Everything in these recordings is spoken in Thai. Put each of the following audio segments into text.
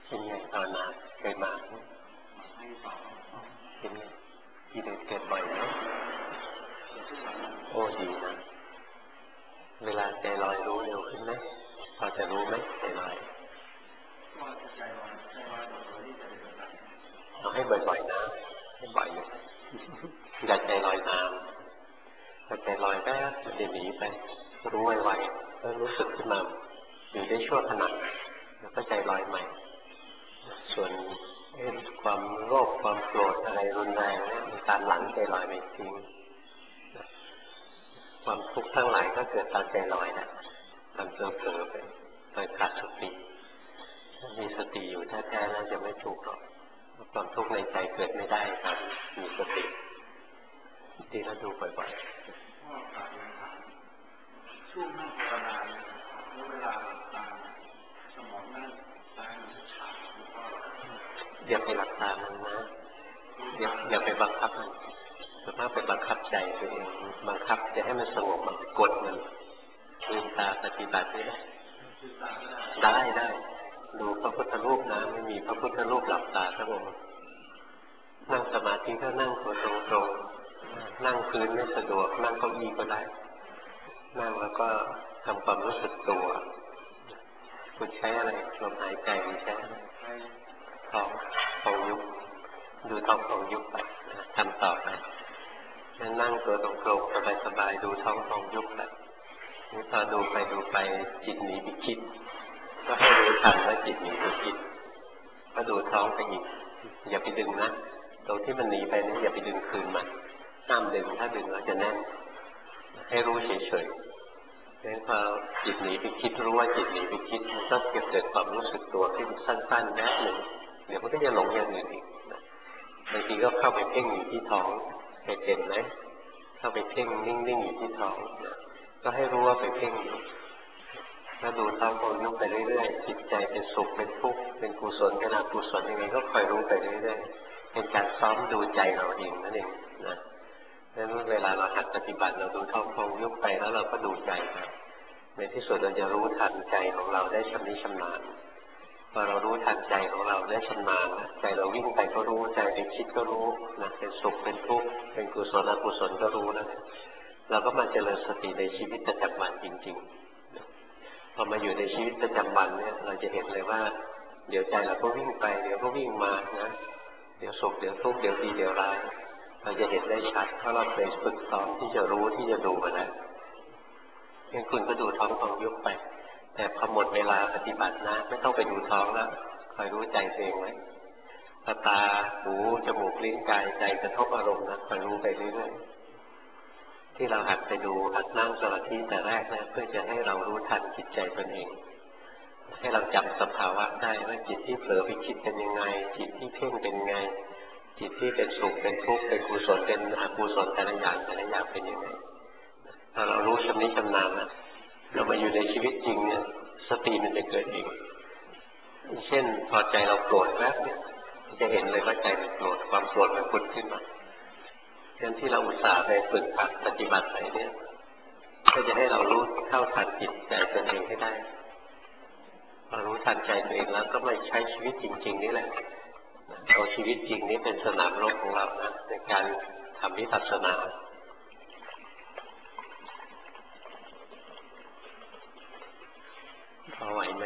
เป็นไงภาวนาเคยมาเป็นไงกิเลสเกิดบ่อยไหมโอ้ดีนะเวลาใจลอยรู้เร็วขึ้นไหมพอจะรู้ไหมใจลอยเอาให้บ่อยๆนะให้บ่อยเลยอย่าใจลอยนานพอใจลอยแป๊บมันจะหนีไปรู้ไวๆแล้วรู้สึกขึ้นมาอยู่ได้ชั่วขณะแล้วก็ใจลอยใหม่ส่วนความโลภความโกรธอะไรรุนแรงเนี่ยมันตามหลังใจลอยไปจริงความทุกข์ทั้งหลายก็เกิดตอนใจลอยนะตอนเผลอไปโดยขาดสติถ้ามีสติอยู่แท้ๆแล้วจะไม่ทุกข์หรอกความทุกข์ในใจเกิดไม่ได้ตอนมีสติดีแล้วดูบ่อยๆช่วงนั่งภาวนาเวลาตาสมองนั่งตาชาอย่าไปหลับตามันนะอย่าไปบังคับมันส่วนมากไปบังคับใจตัวเองบังคับจะให้มันสงบมันกดมันลืมตาปฏิบัติไม่ได้ดูพระพุทธรูปนะไม่มีพระพุทธรูปหลับตาสักองค์นั่งสมาธิก็นั่งตัวตรงๆนั่งพื้นไม่สะดวกนั่งเก้าอี้ก็ได้นั่งแล้วก็ทำความรู้สึกตัวคุณใช้อะไรลมหายใจใช้ท้องยุบดูท้องยุบไปทำต่อไปนั่งตัวตรงๆสบายๆดูท้องยุบไปนี่พอดูไปจิตหนีไปคิดก็ให้รู้ทันว่าจิตหนีไปคิดก็ดูท้องไปอีกอย่าไปดึงนะตรงที่มันหนีไปนี่อย่าไปดึงคืนมันห้ามดึงถ้าดึงแล้วจะแน่นให้รู้เฉยๆงั้นพอจิตหนีไปคิดรู้ว่าจิตหนีไปคิดมันก็เกิดความรู้สึกตัวขึ้นสั้นๆแป๊บหนึ่งเดี๋ยวมันก็จะหลงอย่างอื่นอีกบางทีก็เข้าไปเพ่งอยู่ที่ท้องเคยเป็นไหมเข้าไปเพ่งนิ่งๆอยู่ที่ท้องก็ให้รู้ว่าไปเพ่งอยู่ถ้าดูท้องยุบไปเรื่อยๆจิตใจเป็นสุขเป็นทุกข์เป็นกุศลเป็นอกุศลยังไงก็คอยรู้ไปเรื่อยๆเป็นการซ้อมดูใจเราเองนั่นเองนะดังนั้นเวลาเราหัดปฏิบัติเราดูท้องยุบไปแล้วเราก็ดูใจไปในที่สุดเราจะรู้ทันใจของเราได้ชำนิชำนาญพอเรารู้ทันใจของเราได้ชำนาญใจเราวิ่งไปก็รู้ใจไปคิดก็รู้นะเป็นสุขเป็นทุกข์เป็นกุศลอกุศลก็รู้นะเราก็มาเจริญสติในชีวิตประจำวันจริงๆพอมาอยู่ในชีวิตประจำวันเนี่ยเราจะเห็นเลยว่าเดี๋ยวใจเราก็วิ่งไปเดี๋ยวก็วิ่งมานะเดี๋ยวสุขเดี๋ยวทุกข์เดี๋ยวดีเดี๋ยวร้ายเราจะเห็นได้ชัดเพราะเราเคยฝึกซ้อมที่จะรู้ที่จะดูมาแล้วงั้นคุณก็ดูท้องยุบไปแต่พอหมดเวลาปฏิบัตินะไม่ต้องไปดูท้องแล้วคอยรู้ใจตัวเองไว้ตาหูจมูกลิ้นกายใจกระทบอารมณ์นะคอยรู้ไปเรื่อยๆที่เราหัดไปดูหัดนั่งสมาธิแต่แรกนะเพื่อจะให้เรารู้ทันจิตใจตนเองให้เราจำสภาวะได้ว่าจิตที่เผลอไปคิดเป็นยังไงจิตที่เพ่งเป็นยังไงจิตที่เป็นสุขเป็นทุกข์เป็นกุศลเป็นอกุศลแต่ละอย่างเป็นยังไงถ้าเรารู้ชำนิชำนาญนะเรามาอยู่ในชีวิตจริงเนี่ยสติมันจะเกิดเองเช่นพอใจเราโกรธแป๊บเนี่ยจะเห็นเลยว่าใจมันโกรธความโกรธมันผุดขึ้นมาเรื่องที่เราอุตส่าห์ไปฝึกหัดปฏิบัติไปเนี่ยก็จะให้เรารู้เท่าทันจิตใจตัวเองให้ได้พอรู้ทันใจตัวเองแล้วก็มาใช้ชีวิตจริงๆนี่แหละเอาชีวิตจริงนี้เป็นสนามรบของเรานะในการทำวิปัสสนาพอไหวไหม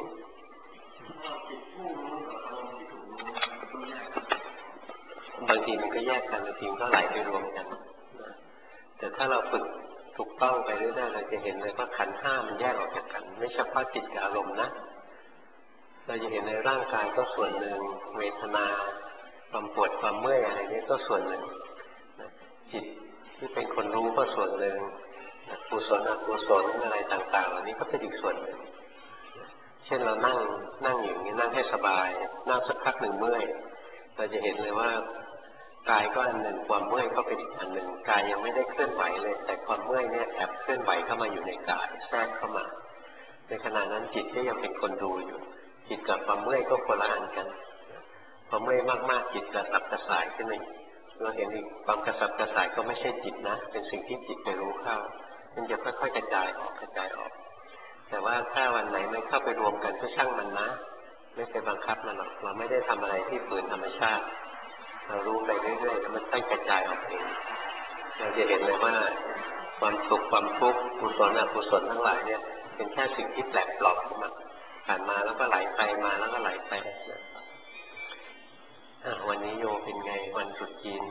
บางทีมันก็แยกกันบางทีก็ไหลไปรวมกันแต่ถ้าเราฝึกถูกต้องไปเรื่อยๆเราจะเห็นเลยว่าขันธ์ห้ามันแยกออกจากกันไม่เฉพาะจิตกับอารมณ์นะเราจะเห็นในร่างกายก็ส่วนหนึ่งเวทนาความปวดความเมื่อยอะไรนี้ก็ส่วนหนึ่งจิตที่เป็นคนรู้ก็ส่วนหนึ่งกุศลอกุศลอะไรต่างๆเหล่านี้ก็เป็นอีกส่วนหนึ่งเช่นเรานั่งอย่างนี้นั่งให้สบายนั่งสักพักหนึ่งเมื่อยเราจะเห็นเลยว่ากายก็อันหนึ่งความเมื่อยก็เป็นอีกอันหนึ่งกายยังไม่ได้เคลื่อนไหวเลยแต่ความเมื่อยเนี่ยแอบเคลื่อนไหวเข้ามาอยู่ในกายแทรกเข้ามาในขณะนั้นจิตก็ยังเป็นคนดูอยู่จิตกับความเมื่อยก็คนละอันกันความเมื่อยมากๆจิตกระสับกระส่ายขึ้นมาเราเห็นอีกความกระสับกระส่ายก็ไม่ใช่จิตนะเป็นสิ่งที่จิตไปรู้เข้ามันจะค่อยๆกระจายออกแต่ว่าถ้าวันไหนไม่เข้าไปรวมกันก็ช่างมันนะไม่ไปบังคับมันหรอกเราไม่ได้ทำอะไรที่ฝืนธรรมชาติเรารู้ไปเรื่อยๆแล้วมันค่อยกระจายออกเองเราจะเห็นเลยว่าความสุขความทุกข์กุศลอกุศลทั้งหลายเนี่ยเป็นแค่สิ่งที่แปลกปลอมเข้ามาผ่านมาแล้วก็ไหลไปมาแล้วก็ไหลไปวันนี้โยเป็นไงวันตรุษจีน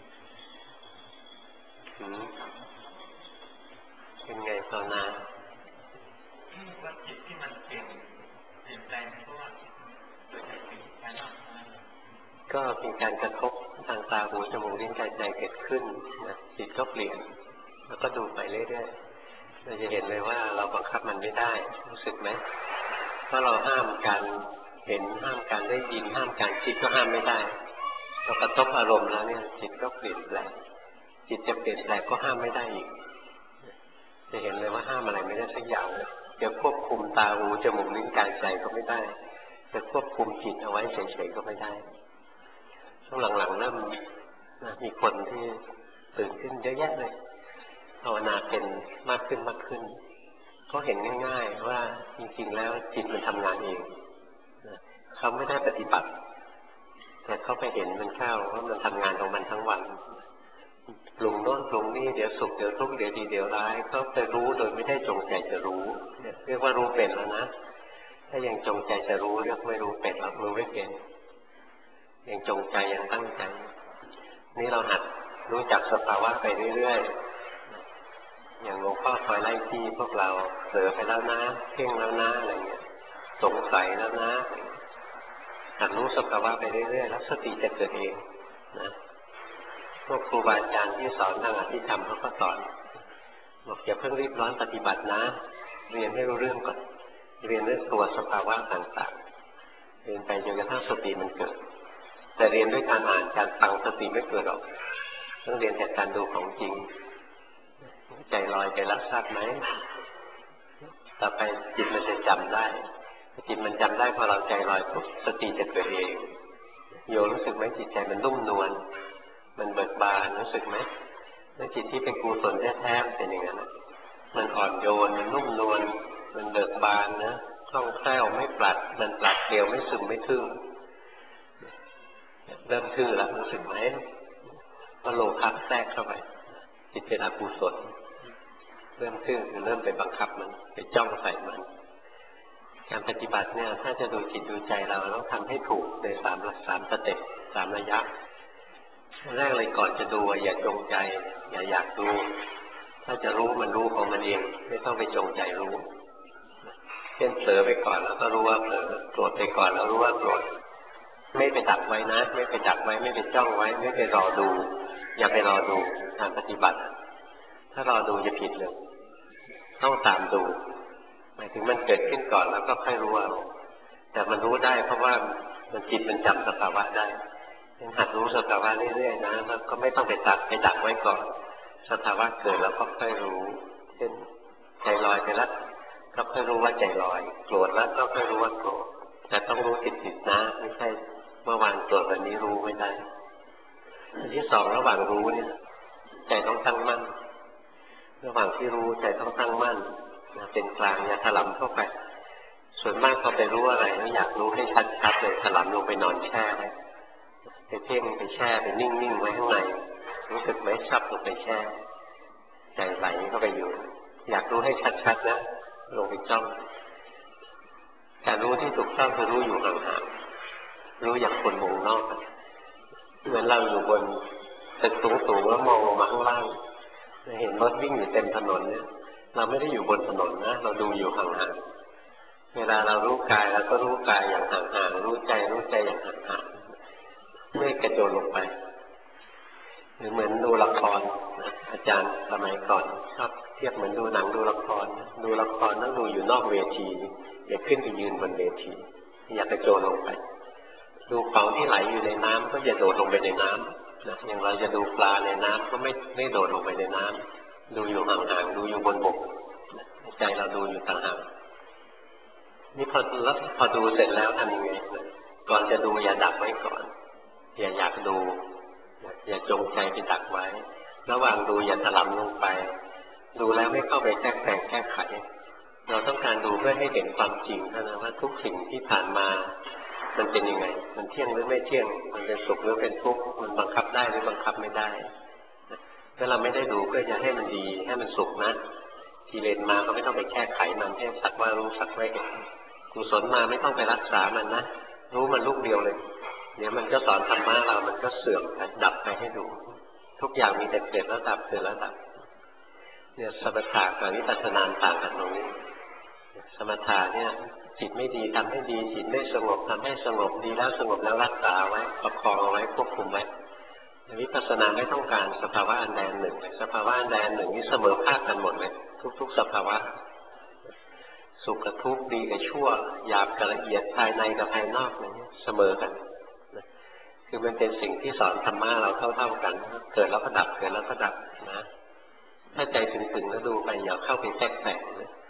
เป็นไงภาวนาว่าจิตที่มันเปลี่ยนแปลงเพราะว่าเกิดจากสิ่งภายนอกก็เป็นการกระทบทางตาหูจมูกลิ้นกายใจเกิดขึ้นนะจิตก็เปลี่ยนแล้วก็ดูไปเรื่อยๆเราจะเห็นเลยว่าเราบังคับมันไม่ได้รู้สึกไหมถ้าเราห้ามการเห็นห้ามการได้ยินห้ามการคิดก็ห้ามไม่ได้เรากระทบอารมณ์แล้วเนี่ยจิตก็เปลี่ยนแปลงจิตจะเปลี่ยนแปลงก็ห้ามไม่ได้อีกจะเห็นเลยว่าห้ามอะไรไม่ได้สักอย่างเลยจะควบคุมตาหูจมูกลิ้นกายใจก็ไม่ได้จะควบคุมจิตเอาไว้เฉยๆก็ไม่ได้ช่วงหลังๆเริ่มมีคนที่ตื่นขึ้นเยอะแยะเลยภาวนาเป็นมากขึ้นเขาเห็นง่ายๆว่าจริงๆแล้วจิตมันทำงานเองเขาไม่ได้ปฏิบัติแต่เขาไปเห็นมันเข้าว่ามันทำงานของมันทั้งวันปรุงโน้นปรุงนี่เดี๋ยวสุขเดี๋ยวทุกข์เดี๋ยวดีเดี๋ยวร้ายก็ไปรู้โดยไม่ได้จงใจจะรู้เรียกว่ารู้เป็นแล้วนะถ้ายังจงใจจะรู้เรียกไม่รู้เป็นหรอกรู้ไม่เป็นยังจงใจยังตั้งใจนี่เราหัดรู้จักสภาวะไปเรื่อยๆอย่างหลวงพ่อคอยไล่ที่พวกเราเผลอไปแล้วนะเพ่งแล้วนะอะไรเงี้ยสงสัยแล้วนะหัดรู้สภาวะไปเรื่อยๆแล้วสติจะเกิดเองนะพวกครูบาอาจารย์ที่สอนทางอภิธรรมเขาก็สอนบอกอย่าเพิ่งรีบร้อนปฏิบัตินะเรียนให้รู้เรื่องก่อนเรียนเรื่องตัวสภาวะต่างๆเรียนไปจนกระทั่งสติมันเกิดแต่เรียนด้วยการอ่านการฟังสติไม่เกิดหรอกต้องเรียนจากการดูของจริงใจลอยไปรับทราบไหมต่อไปจิตมันจะจำได้จิตมันจำได้พอเราใจลอยปุ๊บสติจะเกิดเองโยรู้สึกไหมจิตใจมันนุ่มนวลมันเบิกบานรู้สึกไหมแล้วจิตที่เป็นกุศลแท้ๆเป็นอย่างนั้นมันอ่อนโยนมันนุ่มนวลมันเบิกบานนะคล่องแคล่วไม่ปลัดมันปลัดเกลียวไม่ซึมไม่ทึ่งเริ่มทื่อแล้วรู้สึกไหมว่าโลภะแทรกเข้าไปจิตเป็นอกุศลเริ่มทื่อคือเริ่มไปบังคับมันไปจ้องใส่มันการปฏิบัติเนี่ยถ้าจะดูจิตดูใจเราต้องทำให้ถูกในสามสเต็ป3ระยะแรกเลยก่อนจะดูอย่าจงใจอย่าอยากดูถ้าจะรู้มันรู้ของมันเองไม่ต้องไปจงใจรู้เช่นเผลอไปก่อนแล้วก็รู้ว่าเผลอโกรธไปก่อนแล้วรู้ว่าโกรธไม่ไปดักไว้นะไม่ไปดักไว้ไม่ไปจ้องไว้ไม่ไปรอดูอย่าไปรอดูการปฏิบัติถ้ารอดูจะผิดเลยต้องตามดูหมายถึงมันเกิดขึ้นก่อนแล้วก็ค่อยรู้เอาแต่มันรู้ได้เพราะว่ามันจิตมันจำสภาวะได้หัดรู้สภาวะเรื่อยๆนะแล้วก็ไม่ต้องไปดักไว้ก่อนสภาวะเกิดแล้วก็ค่อยรู้เช่นใจลอยไปแล้วก็ค่อยรู้ว่าใจลอยโกรธแล้วก็ค่อยรู้ว่าโกรธแต่ต้องรู้ติดๆนะไม่ใช่เมื่อวานโกรธวันนี้รู้ไม่ได้อันที่สองระหว่างรู้เนี่ยใจต้องตั้งมั่นระหว่างที่รู้ใจต้องตั้งมั่นเป็นกลางอย่าถลำเข้าไปส่วนมากพอไปรู้อะไรแล้วอยากรู้ให้ชัดๆเลยถลำลงไปนอนแช่ไปเพ่งไปแช่ไปนิ่งๆไว้ข้างในรู้สึกไหมชับลงไปแช่ใจไหลเข้าไปอยู่อยากรู้ให้ชัดๆนะลงไปจ้องการรู้ที่ถูกต้องคือรู้อยู่ห่างๆรู้อย่างคนมองนอกเหมือนเราอยู่บนตึกสูงๆแล้วมองลงมาข้างล่างเห็นรถวิ่งอยู่เต็มถนนเนี่ยเราไม่ได้อยู่บนถนนนะเราดูอยู่ห่างๆเวลาเรารู้กายเราก็รู้กายอย่างห่างๆรู้ใจอย่างห่างๆไม่กระโจนลงไปหรือเหมือนดูละครนะอาจารย์สมัยก่อนชอบเทียบเหมือนดูหนังดูละครต้องดูอยู่นอกเวทีอย่าขึ้นไปยืนบนเวทีอย่ากระโจนลงไปดูของที่ไหลอยู่ในน้ำก็อย่าโดดลงไปในน้ำนะอย่างเราจะดูปลาในน้ำก็ไม่โดดลงไปในน้ำดูอยู่ห่างๆดูอยู่บนบกใจเราดูอยู่ต่างหากนี่พอดูเสร็จแล้วทำยังไงก่อนจะดูอย่าดักไว้ก่อนอย่าอยากดูอย่าจงใจไปดักไว้ระหว่างดูอย่าถลำลงไปดูแล้วไม่เข้าไปแทรกแต่งแก้ไขเราต้องการดูเพื่อให้เห็นความจริงนะว่าทุกสิ่งที่ผ่านมามันเป็นยังไงมันเที่ยงหรือไม่เที่ยงมันเป็นสุขหรือเป็นทุกข์มันบังคับได้หรือบังคับไม่ได้ถ้าเราไม่ได้ดูเพื่อจะให้มันดีให้มันสุขนะกิเลสมาก็ไม่ต้องไปแก้ไขมันให้สักว่ารู้สักว่าเห็นกุศลมาไม่ต้องไปรักษามันนะรู้มันลูกเดียวเลยเดี๋ยวมันก็สอนธรรมะเรามันก็เสื่อมไปดับไปให้ดูทุกอย่างมีแต่เกิดแล้วดับเกิดแล้วดับเนี่ยสมถะกับวิปัสสนาต่างกันตรงนี้สมถะเนี่ยจิตไม่ดีทำให้ดีจิตไม่สงบทำให้สงบดีแล้วสงบแล้วรักษาไว้ประคองเอาไว้ควบคุมไว้วิปัสสนาไม่ต้องการสภาวะอันใดอันหนึ่งสภาวะอันใดอันหนึ่งนี่เสมอภาคกันหมดเลยทุกๆสภาวะสุขกับทุกข์ดีกับชั่วหยาบกับละเอียดภายในกับภายนอกนี่เสมอกันคือมันเป็นสิ่งที่สอนธรรมะเราเท่าๆกันเกิดแล้วก็ดับเกิดแล้วก็ดับนะถ้าใจถึงๆแล้วดูไปอย่าเข้าไปแทรกแซง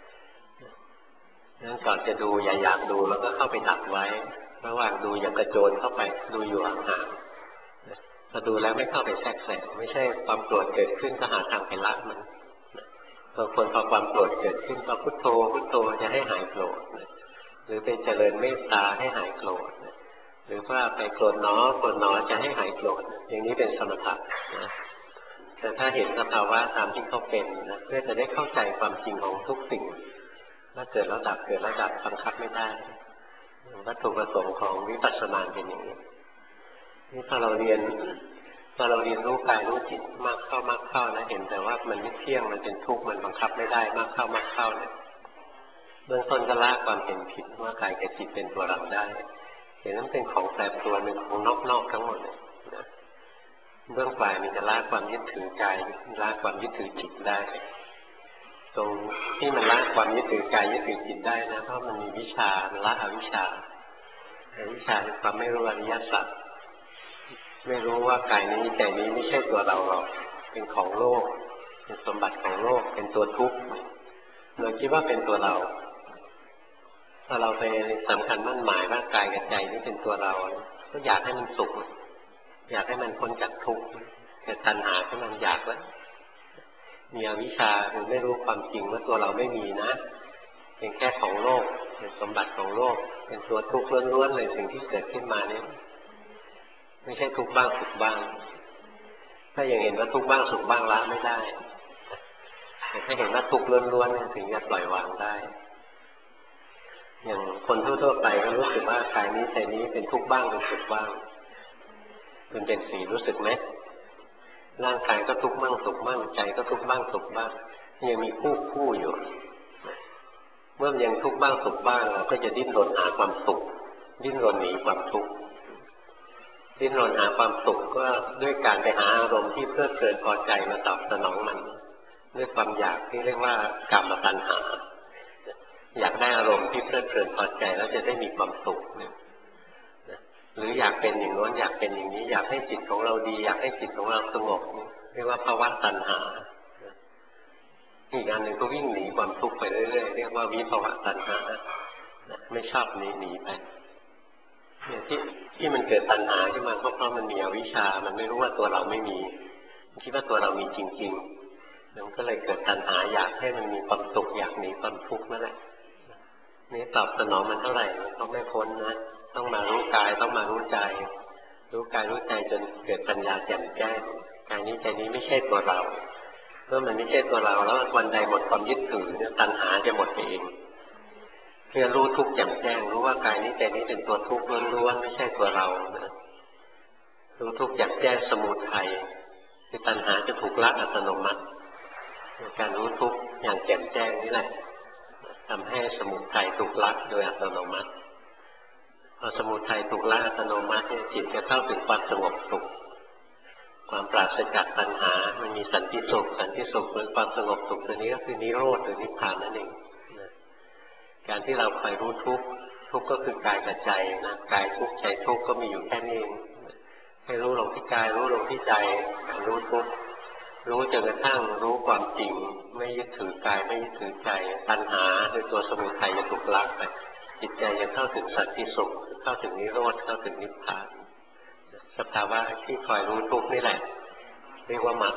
งั้นก่อนจะดูอย่าอยากดูแล้วก็เข้าไปดับไว้ระหว่างดูอย่ากระโจนเข้าไปดูอยู่ห่างๆพอดูแล้วไม่เข้าไปแทรกแซงไม่ใช่ความโกรธเกิดขึ้นก็หาทางไปละมันบางคนพอความโกรธเกิดขึ้นก็พุทโธพุทโธจะให้หายโกรธหรือไปเจริญเมตตาให้หายโกรธหรือว่าไปโกรธหนอจะให้หายโกรธอย่างนี้เป็นสมถะนะแต่ถ้าเห็นสภาวะตามที่เขาเป็นนะเพื่อจะได้เข้าใจความจริงของทุกสิ่งว่าเกิดแล้วดับเกิดแล้วดับบังคับไม่ได้วัตถุประสงค์ของวิปัสสนาเป็นอย่างนี้นี่พอเราเรียนรู้กายรู้จิตมากเข้านะเห็นแต่ว่ามันไม่เที่ยงมันเป็นทุกข์มันบังคับไม่ได้มากเข้าเนี่ยเบื้องต้นก็ละความเห็นผิดว่ากายกับจิตเป็นตัวเราได้เห็นนั้นเป็นของแปรปรวนหนึ่งของนอกทั้งหมดเลยนะเบื้องปลายมันจะละความยึดถือกายละความยึดถือจิตได้ตรงที่มันละความยึดถือกายยึดถือจิตได้นะเพราะมันมีวิชาละอวิชชาวิชาคือความไม่รู้อริยสัจไม่รู้ว่ากายนี้ใจนี้ไม่ใช่ตัวเราหรอกเป็นของโลกเป็นสมบัติของโลกเป็นตัวทุกข์เราคิดว่าเป็นตัวเราถ้าเราไปสำคัญมั่นหมายว่ากายกับใจนี้เป็นตัวเราก็อยากให้มันสุขอยากให้มันพ้นจากทุกข์แต่ตัณหาที่มันอยากแล้วมีอวิชชาคือไม่รู้ความจริงว่าตัวเราไม่มีนะเป็นแค่ของโลกเป็นสมบัติของโลกเป็นตัวทุกข์ล้วนๆเลยสิ่งที่เกิดขึ้นมานี้ไม่ใช่ทุกข์บ้างสุขบ้างถ้ายังเห็นว่าทุกข์บ้างสุขบ้างละไม่ได้แต่ถ้าเห็นว่าทุกข์ล้วนๆถึงจะปล่อยวางได้อย่างคนทั่วๆไปก็รู้สึกว่ากายนี้ใจนี้เป็นทุกข์บ้างเป็นสุขบ้างเป็นสีรู้สึกไหมร่างกายก็ทุกข์บ้างสุขบ้างใจก็ทุกข์บ้างสุขบ้างยังมีคู่อยู่เมื่อยังทุกข์บ้างสุขบ้างเราก็จะดิ้นรนหาความสุขดิ้นรนหนีความทุกข์ดิ้นรนหาความสุขก็ด้วยการไปหาอารมณ์ที่เพลิดเพลินพอใจมาตอบสนองมันด้วยความอยากที่เรียกว่ากามตัณหาอยากได้อารมณ์ที่เพลิดเพลินพอใจแล้วจะได้มีความสุขหรืออยากเป็นอย่างโน้นอยากเป็นอย่างนี้อยากให้จิตของเราดีอยากให้จิตของเราสงบเรียกว่าภาวะตัณหาอีกอันหนึ่งก็วิ่งหนีความทุกข์ไปเรื่อยๆเรียกว่าวิภวะตัณหาไม่ชอบหนีไปเนี่ยที่มันเกิดตัณหาขึ้นมาเพราะมันมีอวิชชามันไม่รู้ว่าตัวเราไม่มีคิดว่าตัวเรามีจริงๆมันก็เลยเกิดตัณหาอยากให้มันมีความสุขอยากหนีความทุกข์นั่นแหละนี่ตอบสนองมันเท่าไหร่มันก็ไม่พ้นนะต้องมารู้กายต้องมารู้ใจรู้กายรู้ใจจนเกิดปัญญาแจ่มแจ้งกายนี้ใจนี้ไม่ใช่ตัวเราเมื่อมันไม่ใช่ตัวเราแล้ววันใดหมดความยึดถือเนี่ยตัณหาจะหมดเองเพื่อรู้ทุกข์แจ่มแจ้งรู้ว่ากายนี้ใจนี้เป็นตัวทุกข์ล้วนๆไม่ใช่ตัวเรานะรู้ทุกข์แจ่มแจ้งสมุทัยคือตัณหาจะถูกละอัตโนมัติการรู้ทุกข์อย่างแจ่มแจ้งนี่แหละทำให้สมุทัยถูกละโดยอัตโนมัติพอสมุทัยถูกละอัตโนมัติจิตจะเข้าถึงความสงบสุขความปราศจากตัณหามันมีสันติสุขหรือความสงบสุขตัวนี้ก็คือนิโรธหรือนิพพานนั่นเองการที่เราคอยรู้ทุกข์ก็คือกายกับใจนะกายทุกข์ใจทุกข์ก็มีอยู่แค่นี้เองให้รู้ลงที่กายรู้ลงที่ใจรู้ทุกข์รู้จนกระทั่งรู้ความจริงไม่ยึดถือกายไม่ยึดถือใจตัณหาโดยตัวสมุทัยจะถูกละไปจิตใจจะเข้าถึงสันติสุขเข้าถึงนิโรธเข้าถึงนิพพานสภาวะที่คอยรู้ทุกข์นี่แหละเรียกว่ามรรค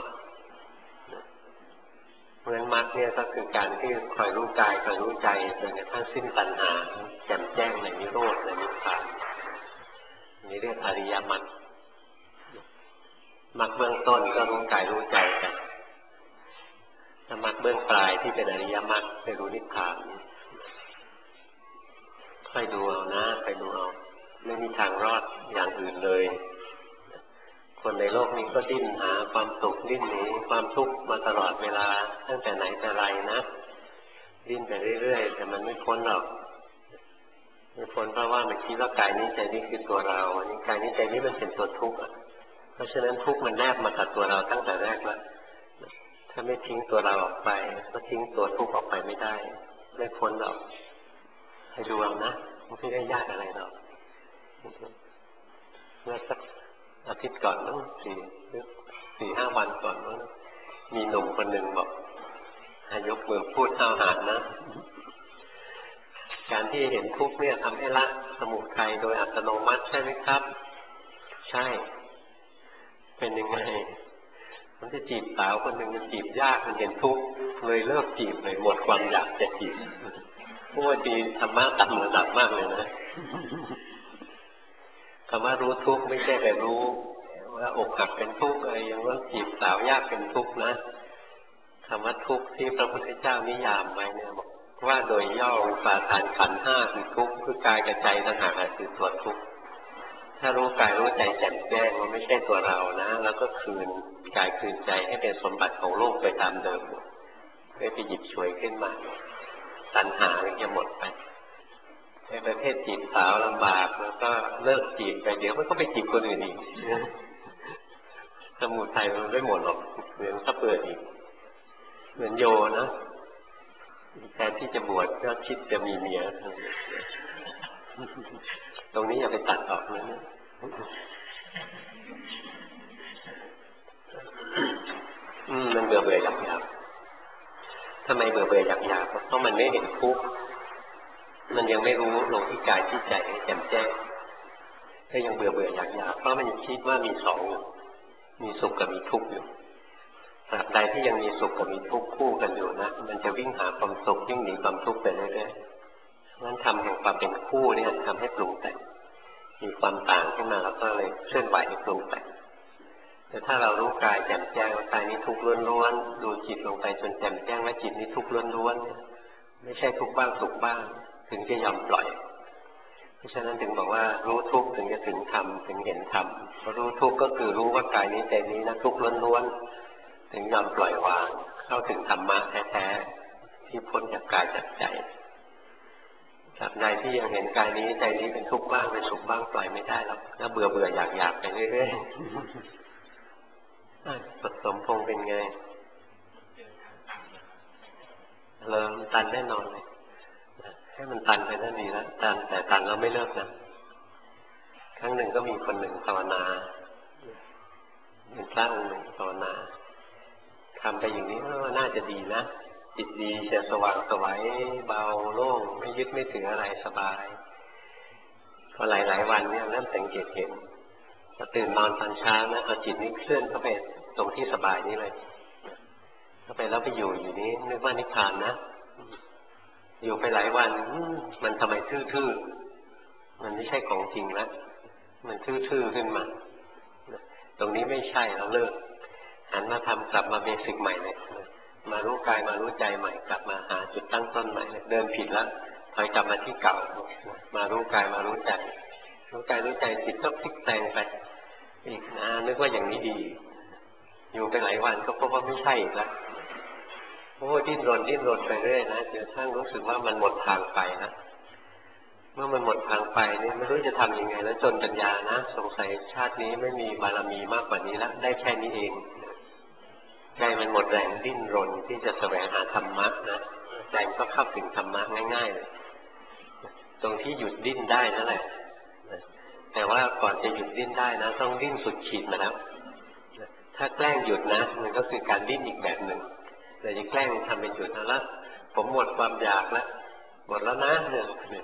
เพราะฉะนั้นมรรคเนี่ยก็คือการที่คอยรู้กายคอยรู้ใจจนกระทั่งสิ้นตัณหาแจ่มแจ้งในนิโรธในนิพพานริยมรรคมรรคเบื้องต้นก็รู้กายรู้ใจกันถ้ามรรคเบื้องปลายที่เป็นอริยมรรคไปรู้นิพพานค่อยดูเอานะไปดูเอาไม่มีทางรอดอย่างอื่นเลยคนในโลกนี้ก็ดิ้นหาความสุขดิ้นหนีความทุกข์มาตลอดเวลาตั้งแต่ไหนแต่ไรนะดิ้นไปเรื่อยๆแต่มันไม่พ้นหรอกไม่พ้นเพราะว่ามันคิดว่ากายนี้ใจนี้คือตัวเรานี่กายนี้ใจนี้มันเป็นตัวทุกข์เพราะฉะนั้นทุกข์มันแนบมากับตัวเราตั้งแต่แรกแล้วถ้าไม่ทิ้งตัวเราออกไปก็ทิ้งตัวทุกข์ออกไปไม่ได้ไม่พ้นหรอกให้ดูเอานะไม่ได้ยากอะไรหรอกเมื่อสักอาทิตย์ก่อนนู้น4-5 วันก่อนนู้นมีหนุ่มคนหนึ่งบอกยกมือพูดห้าวหาญนะการที่เห็นทุกข์เนี่ยทำให้ละสมุทัยโดยอัตโนมัติใช่ไหมครับใช่เป็นยังไงมันจะจีบสาวคนหนึ่งมันจีบยากมันเห็นทุกข์เลยเลิกจีบเลยหมดความอยากจะจีบเพราะว่าดีธรรมะต่ำระดับมากเลยนะคำว่ารู้ทุกข์ไม่ใช่แต่รู้ว่าอกหักเป็นทุกข์อะไรอย่างว่าจีบสาวยากเป็นทุกข์นะคำว่าทุกข์ที่พระพุทธเจ้านิยามไว้เนี่ยบอกว่าโดยย่ออุปาทานขันธ์5คือทุกข์คือกายกับใจต่างหากคือตัวทุกข์ถ้ารู้กายรู้ใจแจ่มแจ้งว่าไม่ใช่ตัวเรานะแล้วก็คืนกายคืนใจให้เป็นสมบัติของโลกไปตามเดิมไม่ไปหยิบฉวยขึ้นมาตัณหาจะหมดไปในประเภทจีบสาวลำบากแล้วก็เลิกจีบไปเดี๋ยวมันก็ไปจีบคนอื่นอีกสมุทัยมันไม่หมดหรอกเหมือนถ้าเปิดอีกเหมือนโยนะแทนที่จะบวชก็คิดจะมีเมียตรงนี้อย่าไปตัดออกนะมันเบื่ออยากทำไมเบื่ออยากเพราะมันไม่เห็นทุกข์มันยังไม่รู้ลงที่กายที่ใจให้แจ่มแจ้งถ้ายังเบื่ออยากเพราะมันคิดว่ามีสองอยู่มีสุขกับมีทุกข์อยู่ตราบใดที่ยังมีสุขกับมีทุกข์คู่กันอยู่นะมันจะวิ่งหาความสุขวิ่งหนีความทุกข์ไปเรื่อยๆนั้นทำแห่งความเป็นคู่เนี่ยทำให้ปรุงแต่งมีความต่างขึ้นมาแล้วก็เลยเคลื่อนไหวให้ปรุงแต่งแต่ถ้าเรารู้กายแจ่มแจ้งว่ากายนี้ทุกข์ล้วนๆดูจิตลงไปจนแจ่มแจ้งว่าจิตนี้ทุกข์ล้วนๆไม่ใช่ทุกข์บ้างสุขบ้างถึงจะยอมปล่อยเพราะฉะนั้นถึงบอกว่ารู้ทุกข์ถึงจะถึงธรรมถึงเห็นธรรมรู้ทุกข์ก็คือรู้ว่ากายนี้ใจนี้นะทุกข์ล้วนๆถึงยอมปล่อยวางเข้าถึงธรรมะแท้ๆที่พ้นจากกายจากใจตราบใดที่ยังเห็นกายนี้ใจนี้เป็นทุกข์บ้างเป็นสุขบ้างปล่อยไม่ได้หรอกแล้วเบื่ออยากไปเรื่อยๆสมพงษ์เป็นไงเริ่มตันแน่นอนเลยให้มันตันไปนั่นดีแล้วแต่ตันแล้วไม่เลิกนะครั้งหนึ่งก็มีคนหนึ่งภาวนาเป็นพระองค์หนึ่งภาวนาทำไปอย่างนี้ว่าน่าจะดีนะจิตดีจะสว่างสวัยเบาโล่งไม่ยึดไม่ถืออะไรสบายพอหลายวันเนี่ยเริ่มสังเกตเห็นพอตื่นนอนตอนเช้านะเอาจิตนี้เคลื่อนเข้าไปตรงที่สบายนี้เลยเข้าไปแล้วไปอยู่นี้นึกว่านิพพานนะอยู่ไปหลายวันมันทำไมทื่อๆมันไม่ใช่ของจริงแล้วมันทื่อๆขึ้นมาตรงนี้ไม่ใช่เราเลิกหันมาทำกลับมาเบสิกใหม่เลยมารู้กายมารู้ใจใหม่กลับมาหาจุดตั้งต้นใหม่เดินผิดแล้วถอยกลับมาที่เก่ามารู้กายมารู้ใจรู้กายรู้ใจจิตก็พลิกแปลงไปอีกนะนึกว่าอย่างนี้ดีอยู่ไปหลายวันก็พบว่าไม่ใช่อีกแล้วโอ้ดิ้นรนไปเรื่อยนะจนกระทั่งรู้สึกว่ามันหมดทางไปนะเมื่อมันหมดทางไปนี่ไม่รู้จะทำยังไงแล้วจนปัญญานะสงสัยชาตินี้ไม่มีบารมีมากกว่านี้แล้วได้แค่นี้เองใจมันหมดแรงดิ้นรนที่จะแสวงหาธรรมะนะใจก็เข้าถึงธรรมะง่ายๆเลยตรงที่หยุดดิ้นได้นั่นแหละแต่ว่าก่อนจะหยุดดิ้นได้นะต้องดิ้นสุดขีดมาแล้วถ้าแกล้งหยุดนะมันก็คือการดิ้นอีกแบบหนึ่งแต่จะแกล้งทำเป็นหยุดแล้วผมหมดความอยากแล้วหมดแล้วนะเนี่ย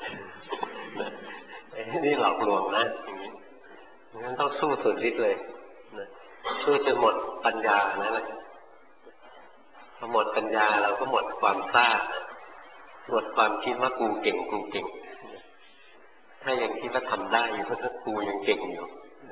นี่หลอกลวงนะอย่างนี้งั้นต้องสู้สุดฤทธิ์เลยสู้จนหมดปัญญานั่นแหละพอหมดปัญญาเราก็หมดความซ่าหมดความคิดว่ากูเก่งถ้ายังคิดว่าทำได้อยู่เพราะกูยังเก่งอยู่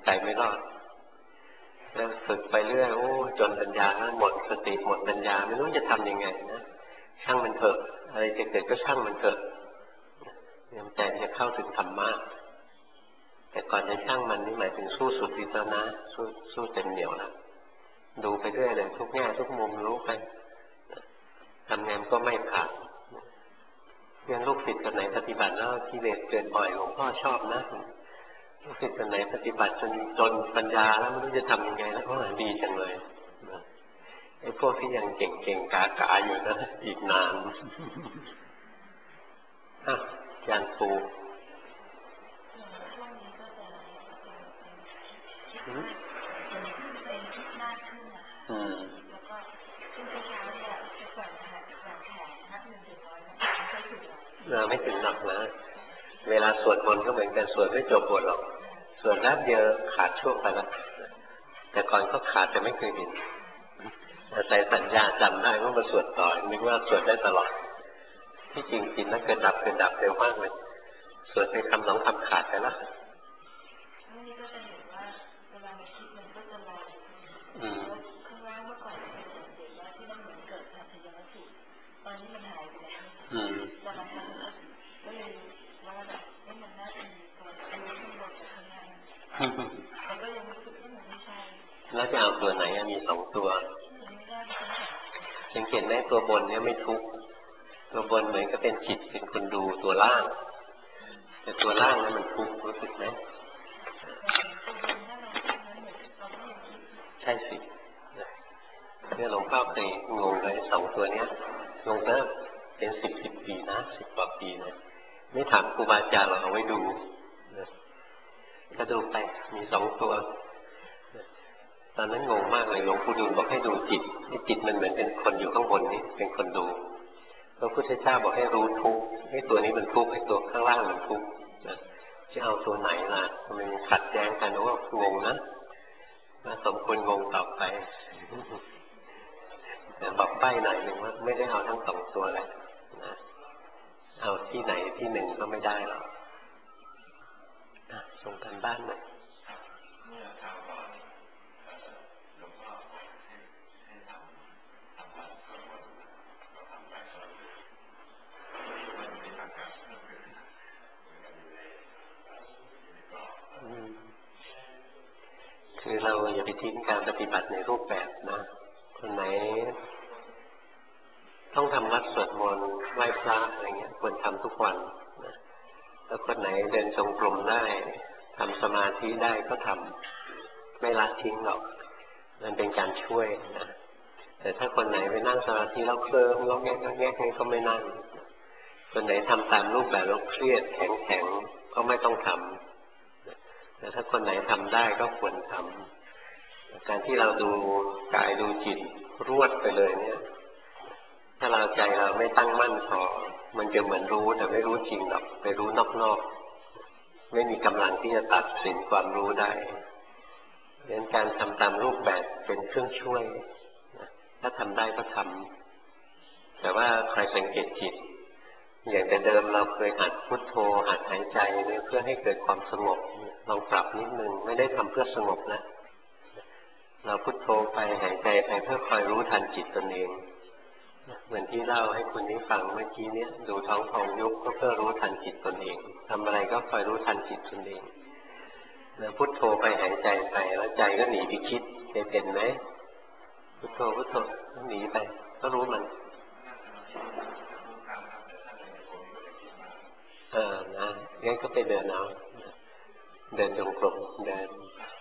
ไปไม่รอดแล้วฝึกไปเรื่อยโอ้จนปัญญาหมดสติหมดปัญญาไม่รู้จะทำยังไงนะช่างมันเถอะอะไรจะเกิดก็ช่างมันเถอะใจจะเข้าถึงธรรมะแต่ก่อนจะช่างมันนี่หมายถึงสู้สุดฤทธิ์แล้วนะสู้เต็มเหนียวแล้วดูไปเรื่อยเลยทุกแง่ทุกมุมรู้ไปทำงานก็ไม่ผ่านงั้นลูกศิษย์คนไหนปฏิบัติแล้วกิเลสเกินบ่อยหลวงพ่อชอบนะลูกศิษย์คนไหนปฏิบัติจนปัญญาแล้วไม่รู้จะทำยังไงแล้วก็ดีจังเลยไอ้พวกที่ยังเก่งๆกาอยู่นะอีกนานยานปูไม่ถึงหนักนะเวลาสวดมนต์ก็เหมือนกันสวดไม่จบบทหรอกสวดแป๊บเดียวขาดช่วงไปแล้วแต่ก่อนก็ขาดแต่ไม่เคยเห็นอาศัยสัญญาจำได้ว่ามาสวดต่อนึกว่าสวดได้ตลอดที่จริงจิตนั้นเกิดดับเร็วมากเลยสวดไปคำ2 คำขาดไปแล้วแล้วจะเอาตัวไหนมี2 ตัวสังเกตไหมตัวบนเนี่ยไม่ทุกข์ตัวบนเหมือนก็เป็นจิตเป็นคนดูตัวล่างแต่ตัวล่างนั้นมันทุกข์รู้สึกไหมใช่สิเนี่ยหลวงพ่อเคยงงเลย2 ตัวเนี้ยงงนะเป็น10 ปีนะ10 กว่าปีนะไม่ถามครูบาอาจารย์เราเอาไว้ดูก็ดูไปมี2 ตัวตอนนั้นงงมากเลยหลวงปู่ดูลบอกให้ดูจิตจิตมันเหมือนเป็นคนอยู่ข้างบนนี่เป็นคนดูพระพุทธเจ้าบอกให้รู้ทุกข์ให้ตัวนี้มันทุกข์ให้ตัวข้างล่างมันทุกข์จะเอาตัวไหนล่ะมันขัดแย้งกันว่างงนะสมควรงงต่อไปแต่บอกใบ้หน่อยหนึ่งว่าไม่ได้เอาทั้ง2 ตัวเลยนะเอาที่ไหนที่1ก็ไม่ได้หรอกส่งกันบ้านหน่อยคือเราอย่าไปทิ้งการปฏิบัติในรูปแบบนะคนไหนต้องทำวัดสวดมนต์ไหว้พระอะไรเงี้ยควรทำทุกวันนะแล้วคนไหนเดินจงกรมได้ทำสมาธิได้ก็ทำไม่ละทิ้งหรอกมันเป็นการช่วยนะแต่ถ้าคนไหนไปนั่งสมาธิแล้วเคลิ้มงอแงนี่ก็ไม่นั่งคนไหนทำตามรูปแบบแล้วเครียดแข็งก็ไม่ต้องทำแต่ถ้าคนไหนทำได้ก็ควรทำการที่เราดูกายดูจิตรวดไปเลยเนี่ยถ้าเราใจเราไม่ตั้งมั่นพอมันจะเหมือนรู้แต่ไม่รู้จริงหรอกไปรู้นอกๆไม่มีกำลังที่จะตัดสินความรู้ได้ดังนั้นการทำตามรูปแบบเป็นเครื่องช่วยถ้าทำได้ก็ทำแต่ว่าใครสังเกตจิตอย่างแต่เดิมเราเคยหัดพุทโธหัดหายใจเพื่อให้เกิดความสงบลองปรับนิดนึงไม่ได้ทำเพื่อสงบนะเราพุทโธไปหายใจไปเพื่อคอยรู้ทันจิตตนเองเหมือนที่เล่าให้คุณนี้ฟังเมื่อกี้เนี้ยดูท้องพองยุบก็เพื่อรู้ทันจิตตนเองทำอะไรก็คอยรู้ทันจิตตนเองแล้วพุทโธไปหายใจไปแล้วใจก็หนีไปคิดเป็นไหมพุทโธก็หนีไปก็รู้มันนะงั้นก็ไปเดินเอาเดินจงกรมเดิน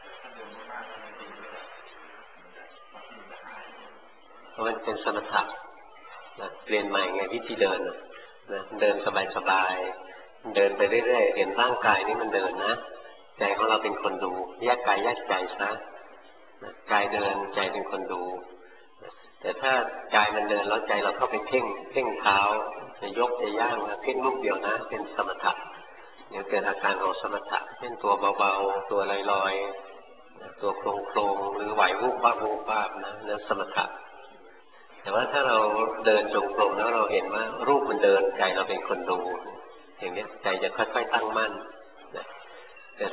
เพราะมันเป็นสมถะนะเปลี่ยนใหม่ไงวิธีเดินนะเดินสบายๆเดินไปเรื่อยๆเห็นร่างกายนี่มันเดินนะใจของเราเป็นคนดูแยกกายแยกใจซะกายเดินใจเป็นคนดูแต่ถ้ากายมันเดินแล้วใจเราเข้าไปเพ่งเท้าจะยกจะย่างเพ่งลูกเดียวนะเป็นสมถะเดี๋ยวเกิดอาการของสมถะเช่นตัวเบาๆตัวลอยๆตัวโครงๆหรือไหววูบบ้านะนั่นสมถะแต่ว่าถ้าเราเดินจงกรมแล้วเราเห็นว่ารูปมันเดินใจเราเป็นคนดูอย่างนี้ใจจะค่อยๆตั้งมั่นแต่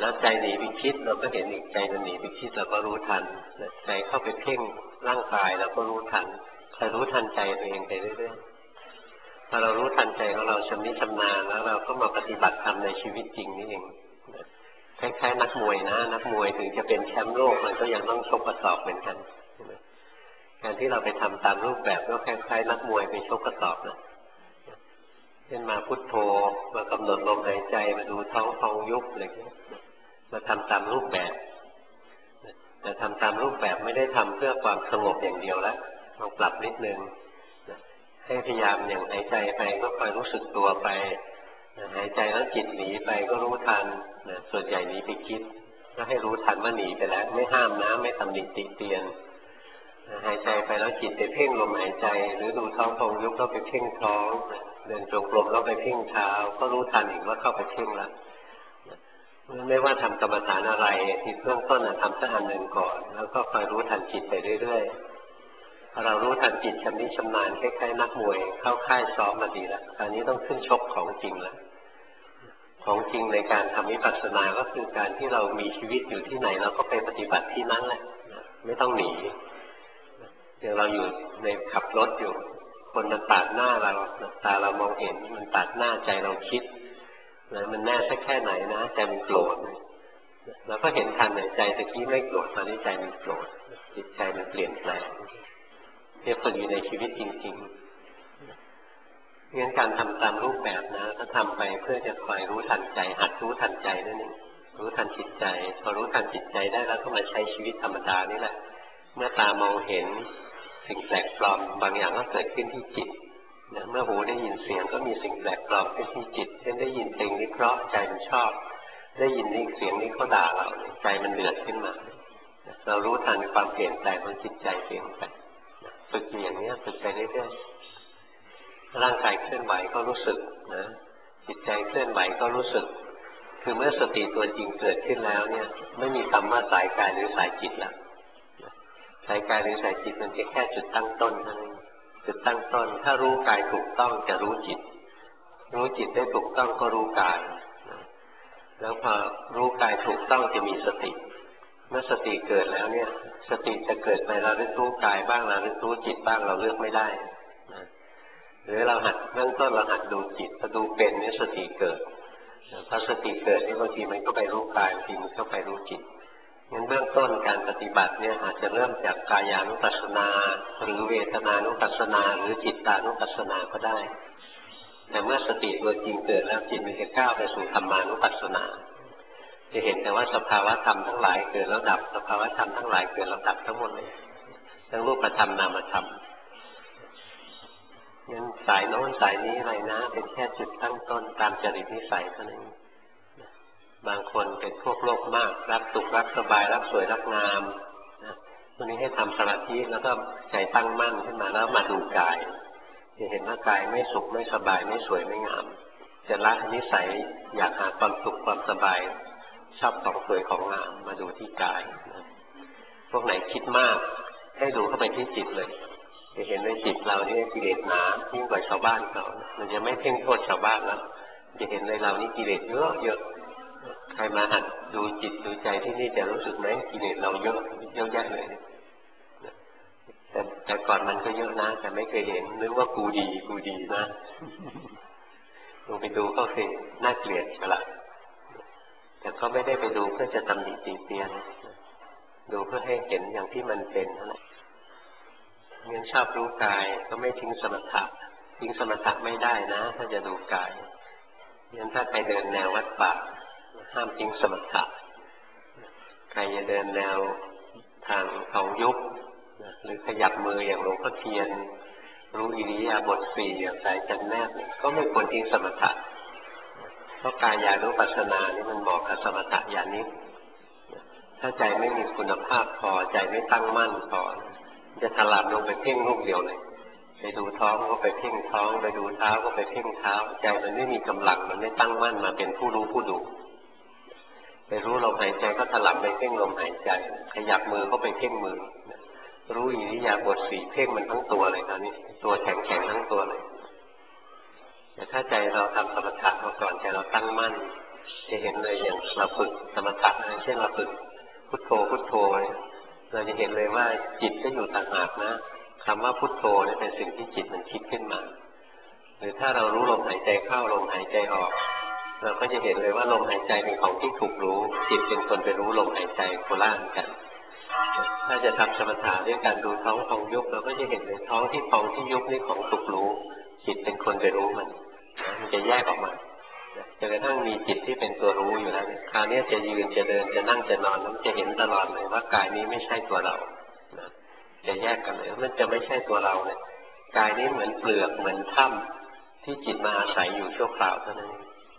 แล้วใจหนีไปคิดเราก็เห็นอีกใจมันหนีไปคิดเราก็รู้ทันใจเข้าไปเพ่งร่างกายเราก็รู้ทันคอยรู้ทันใจตัวเองไปเรื่อยๆพอเรารู้ทันใจของเราชำนิชำนาญแล้วเราก็มาปฏิบัติธรรมในชีวิตจริงนี่เองคล้ายๆนักมวยนะนักมวยถึงจะเป็นแชมป์โลกมันก็ยังต้องชกกระสอบเหมือนกันการที่เราไปทำตามรูปแบบก็คล้ายๆนักมวยไปชกกระสอบนะเช่นมาพุทโธมากำหนดลมหายใจมาดูท้องพองยุบอะไรอย่างเงี้ยมาทำตามรูปแบบแต่ทำตามรูปแบบไม่ได้ทำเพื่อความสงบอย่างเดียวแล้วต้องปรับนิดนึงให้พยายามอย่างหายใจไปก็คอยรู้สึกตัวไปหายใจแล้วจิตหนีไปก็รู้ทันส่วนใหญ่หนีไปคิดก็ให้รู้ทันว่าหนีไปแล้วไม่ห้ามนะไม่ตำหนิติเตียนหายใจไปแล้วจิตไปเพ่งลมหายใจหรือดูท้องพองยุบก็ไปเพ่งท้องเดินจงกรมแล้วไปเพ่งเท้าก็รู้ทันอีกว่าเข้าไปเพ่งแล้วไม่ว่าทำกรรมฐานอะไรที่เบื้องต้นทำสักอันหนึ่งก่อนแล้วก็คอยรู้ทันจิตไปเรื่อยๆพอเรารู้ทันจิตชำนิชำนาญคล้ายๆนักมวยเข้าค่ายซ้อมมาดีแล้วคราวนี้ต้องขึ้นชกของจริงแล้วของจริงในการทำวิปัสสนาก็คือการที่เรามีชีวิตอยู่ที่ไหนเราก็ไปปฏิบัติที่นั้นแหละไม่ต้องหนีอย่างเราอยู่ในขับรถอยู่คนมันปาดหน้าเราตาเรามองเห็นมันปาดหน้าใจเราคิดมันแน่สักแค่ไหนนะใจมันโกรธเราก็เห็นทันใจตะกี้ไม่โกรธตอนนี้ใจมันโกรธจิตใจมันเปลี่ยนแปลงเรียกคนอยู่ในชีวิตจริงๆงั้นการทำตามรูปแบบนะก็ทำไปเพื่อจะคอยรู้ทันใจหัดรู้ทันใจนั่นเองรู้ทันจิตใจพอรู้ทันจิตใจได้แล้วก็มาใช้ชีวิตธรรมดานี่แหละเมื่อตามองเห็นสิ่งแปลกปลอมบางอย่างก็เกิดขึ้นที่จิตเมื่อหูได้ยินเสียงก็มีสิ่งแปลกปลอมขึ้นที่จิตเช่นได้ยินเพลงนี้เพราะใจมันชอบได้ยินนี่เสียงนี้เขาด่าเราใจมันเดือดขึ้นมาเรารู้ทันความเปลี่ยนแปลงของจิตใจเปลี่ยนไปฝึกอย่างนี้ฝึกไปเรื่อยๆร่างกายเคลื่อนไหวก็รู้สึกนะจิตใจเคลื่อนไหวก็รู้สึกคือเมื่อสติตัวจริงเกิดขึ้นแล้วเนี่ยไม่มีคำว่าสายกายหรือสายจิตแล้วสายกายหรือสายจิตมันเป็นแค่จุดตั้งต้นเท่านั้นจุดตั้งต้นถ้ารู้กายถูกต้องจะรู้จิตรู้จิตได้ถูกต้องก็รู้กายแล้วพอรู้กายถูกต้องจะมีสติเมื่อสติเกิดแล้วเนี่ยสติจะเกิดไประลึกรู้กายบ้างระลึกรู้จิตบ้างเราเลือกไม่ได้หรือเราหัดเบื้องต้นเราหัดดูจิตพอดูเป็นเนี่ยสติเกิดพอสติเกิดนี่บางทีมันก็ไปรู้กายบางทีมันก็ไปรู้จิตงั้นเบื้องต้นการปฏิบัติเนี่ยอาจจะเริ่มจากกายานุปัสสนาหรือเวทนานุปัสสนาหรือจิตตานุปัสสนาก็ได้แต่เมื่อสติตัวจริงเกิดแล้วจิตมันจะก้าวไปสู่ธรรมานุปัสสนาจะเห็นแต่ว่าสภาวะธรรมทั้งหลายเกิดแล้วดับสภาวะธรรมทั้งหลายเกิดแล้วดับทั้งหมดเลยทั้งรูปธรรมนามธรรมงั้นสายโน้นสายนี้อะไรนะเป็นแค่จุดตั้งต้นตามจริตนิสัยเท่านั้นบางคนเป็นพวกโลภมากรักสุขรักสบายรักสวยรักงามวันนี้ให้ทำสมาธิแล้วก็ใจตั้งมั่นขึ้นมาแล้วมาดูกายจะเห็นว่ากายไม่สุขไม่สบายไม่สวยไม่งามจะละนิสัยอยากหาความสุขความสบายชอบของสวยของงามมาดูที่กายพวกไหนคิดมากให้ดูเข้าไปที่จิตเลยจะเห็นในจิตเรานี่กิเลสหนายิ่งกว่าชาวบ้านเขามันจะไม่เพ่งโทษชาวบ้านแล้วจะเห็นในเรานี่กิเลสเยอะเยอะใครมาหัดดูจิตดูใจที่นี่จะรู้สึกไหมกิเลสเราเยอะเยอะแยะเลยแต่ก่อนมันก็เยอะนะแต่ไม่เคยเห็นนึกว่ากูดีนะลงไปดูก็คือน่าเกลียดฉลาดแต่ก็ไม่ได้ไปดูเพื่อจะตำหนิติเตียนดูเพื่อให้เห็นอย่างที่มันเป็นนั่นแหละงั้นชอบรู้กายก็ไม่ทิ้งสมถะทิ้งสมถะไม่ได้นะถ้าจะดูกายงั้นถ้าไปเดินแนววัดป่าห้ามทิ้งสมถะใครจะเดินแนวทางของยุบหรือขยับมืออย่างหลวงพ่อเทียนรู้อิริยาบถสี่อย่างสายจันแนบก็ไม่ควรทิ้งสมถะเพราะกายานุปัสสนานี่มันเหมาะกับสมถะอย่างนี้ถ้าใจไม่มีคุณภาพพอใจไม่ตั้งมั่นพอจะถลำลงไปเพ่งลูกเดียวเลยไปดูท้องก็ไปเพ่งท้องไปดูเท้าก็ไปเพ่งเท้าใจมันไม่มีกำลังมันไม่ตั้งมั่นมาเป็นผู้รู้ผู้ดูไปรู้ลมหายใจก็ถลำไปเพ่งลมหายใจขยับมือก็ไปเพ่งมือรู้อิริยาบถสี่เพ่งมันทั้งตัวเลยตอนนี้ตัวแข็งทั้งตัวเลยแต่ถ้าใจเราทำสมถะมาก่อนใจเราตั้งมั่นจะเห็นเลยอย่างเราฝึกสมถเช่นเราฝึกพุทโธพุทโธเราจะเห็นเลยว่าจิตก็อยู่ต่างหากนะคำว่าพุทโธนี่เป็นสิ่งที่จิตมันคิดขึ้นมาหรือถ้าเรารู้ลมหายใจเข้าลมหายใจออกเราก็จะเห็นเลยว่าลมหายใจเป็นของที่ถูกรู้จิตเป็นคนไปรู้ลมหายใจโคล่านกันถ้าจะทำสมถะด้วยการดูท้องพองยุบเราก็จะเห็นเลยท้องที่พองที่ยุบนี่ของถูกรู้จิตเป็นคนไปรู้มันจะแยกออกมาจนกระทั่งมีจิตที่เป็นตัวรู้อยู่แล้วคราวนี้จะยืนจะเดินจะนั่งจะนอนมันจะเห็นตลอดเลยว่ากายนี้ไม่ใช่ตัวเราจะแยกกันเลยมันจะไม่ใช่ตัวเราเนี่ยกายนี้เหมือนเปลือกเหมือนถ้ำที่จิตมาอาศัยอยู่ชั่วคราวเท่านั้น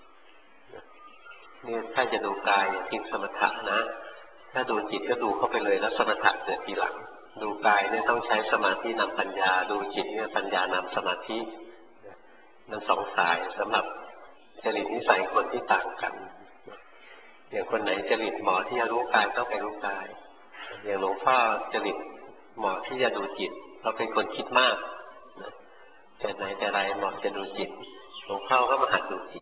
นี่ถ้าจะดูกายทิ้งสมถะนะถ้าดูจิตก็ดูเข้าไปเลยแล้วสมถะเกิดทีหลังดูกายเนี่ยต้องใช้สมาธินำปัญญาดูจิตเนี่ยปัญญานำสมาธิมันสองสายสำหรับจริตนิสัยคนที่ต่างกันอย่างคนไหนจริตเหมาะที่จะรู้กายก็ไปรู้กายอย่างหลวงพ่อจริตเหมาะที่จะดูจิตเราเป็นคนคิดมากแต่ไหนแต่ไรเหมาะจะดูจิตหลวงพ่อก็มาหัดดูจิต